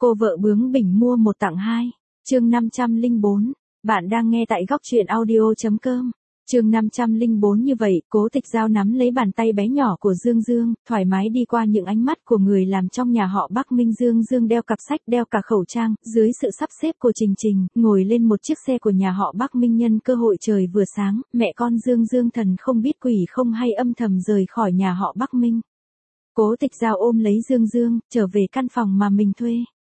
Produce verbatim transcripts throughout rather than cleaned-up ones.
Cô vợ bướng bỉnh mua một tặng hai. Chương năm trăm lẻ bốn. Bạn đang nghe tại góc truyện audio chấm com. Chương năm trăm lẻ bốn như vậy, Cố Tịch Giao nắm lấy bàn tay bé nhỏ của Dương Dương, thoải mái đi qua những ánh mắt của người làm trong nhà họ Bắc Minh. Dương Dương đeo cặp sách, đeo cả khẩu trang, dưới sự sắp xếp của Trình Trình, ngồi lên một chiếc xe của nhà họ Bắc Minh. Nhân cơ hội trời vừa sáng, mẹ con Dương Dương thần không biết quỷ không hay âm thầm rời khỏi nhà họ Bắc Minh. Cố Tịch Giao ôm lấy Dương Dương, trở về căn phòng mà mình thuê.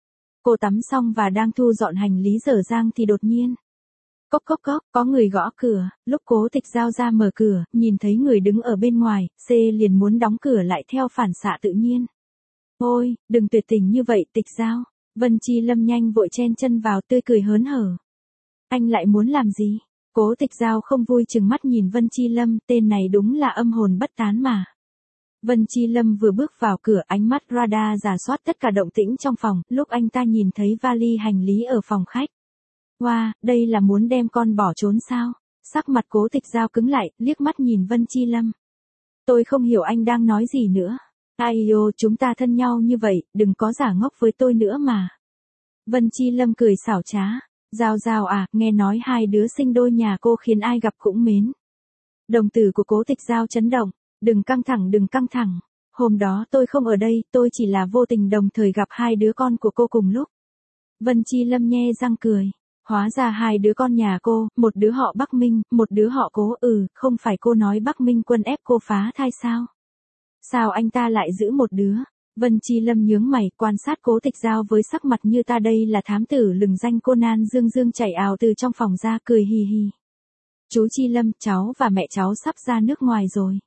Cô tắm xong và đang thu dọn hành lý dở dang thì đột nhiên. Cốc cốc cốc, có người gõ cửa, lúc Cố Tịch Giao ra mở cửa, nhìn thấy người đứng ở bên ngoài, C liền muốn đóng cửa lại theo phản xạ tự nhiên. Ôi, đừng tuyệt tình như vậy Tịch Giao. Vân Chi Lâm nhanh vội chen chân vào, tươi cười hớn hở. Anh lại muốn làm gì? Cố Tịch Giao không vui chừng mắt nhìn Vân Chi Lâm, tên này đúng là âm hồn bất tán mà. Vân Chi Lâm vừa bước vào cửa, ánh mắt radar rà soát tất cả động tĩnh trong phòng, lúc anh ta nhìn thấy vali hành lý ở phòng khách. Wow, đây là muốn đem con bỏ trốn sao? Sắc mặt Cố Tịch Giao cứng lại, liếc mắt nhìn Vân Chi Lâm. Tôi không hiểu anh đang nói gì nữa. Ai yêu, chúng ta thân nhau như vậy, đừng có giả ngốc với tôi nữa mà. Vân Chi Lâm cười xảo trá. Giao Giao à, nghe nói hai đứa sinh đôi nhà cô khiến ai gặp cũng mến. Đồng tử của Cố Tịch Giao chấn động. Đừng căng thẳng, đừng căng thẳng. Hôm đó tôi không ở đây, tôi chỉ là vô tình đồng thời gặp hai đứa con của cô cùng lúc. Vân Chi Lâm nhe răng cười. Hóa ra hai đứa con nhà cô, một đứa họ Bắc Minh, một đứa họ Cố. Ừ, không phải cô nói Bắc Minh Quân ép cô phá thai sao? Sao anh ta lại giữ một đứa? Vân Chi Lâm nhướng mày, quan sát Cố Tịch Giao với sắc mặt như ta đây là thám tử lừng danh Conan. Dương Dương chạy ào từ trong phòng ra, cười hì hì. Chú Chi Lâm, cháu và mẹ cháu sắp ra nước ngoài rồi.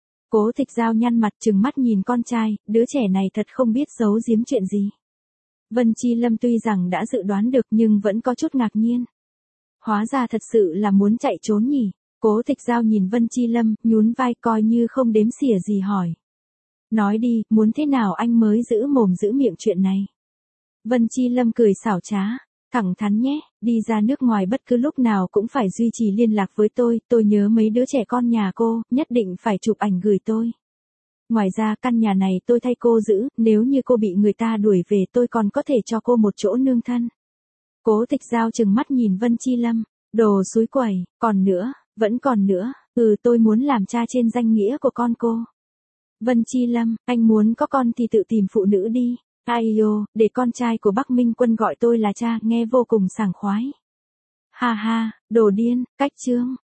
Cố Tịch Giao nhăn mặt trừng mắt nhìn con trai, đứa trẻ này thật không biết giấu giếm chuyện gì. Vân Chi Lâm tuy rằng đã dự đoán được nhưng vẫn có chút ngạc nhiên. Hóa ra thật sự là muốn chạy trốn nhỉ. Cố Tịch Giao nhìn Vân Chi Lâm, nhún vai coi như không đếm xỉa gì hỏi. Nói đi, muốn thế nào anh mới giữ mồm giữ miệng chuyện này. Vân Chi Lâm cười xảo trá. Thẳng thắn nhé, đi ra nước ngoài bất cứ lúc nào cũng phải duy trì liên lạc với tôi, tôi nhớ mấy đứa trẻ con nhà cô, nhất định phải chụp ảnh gửi tôi. Ngoài ra căn nhà này tôi thay cô giữ, nếu như cô bị người ta đuổi về tôi còn có thể cho cô một chỗ nương thân. Cố Tịch Giao trừng mắt nhìn Vân Chi Lâm, đồ xúi quẩy, còn nữa, vẫn còn nữa, ừ tôi muốn làm cha trên danh nghĩa của con cô. Vân Chi Lâm, anh muốn có con thì tự tìm phụ nữ đi. Ai yêu, để con trai của Bắc Minh Quân gọi tôi là cha, nghe vô cùng sảng khoái. Ha ha, đồ điên, cách chương.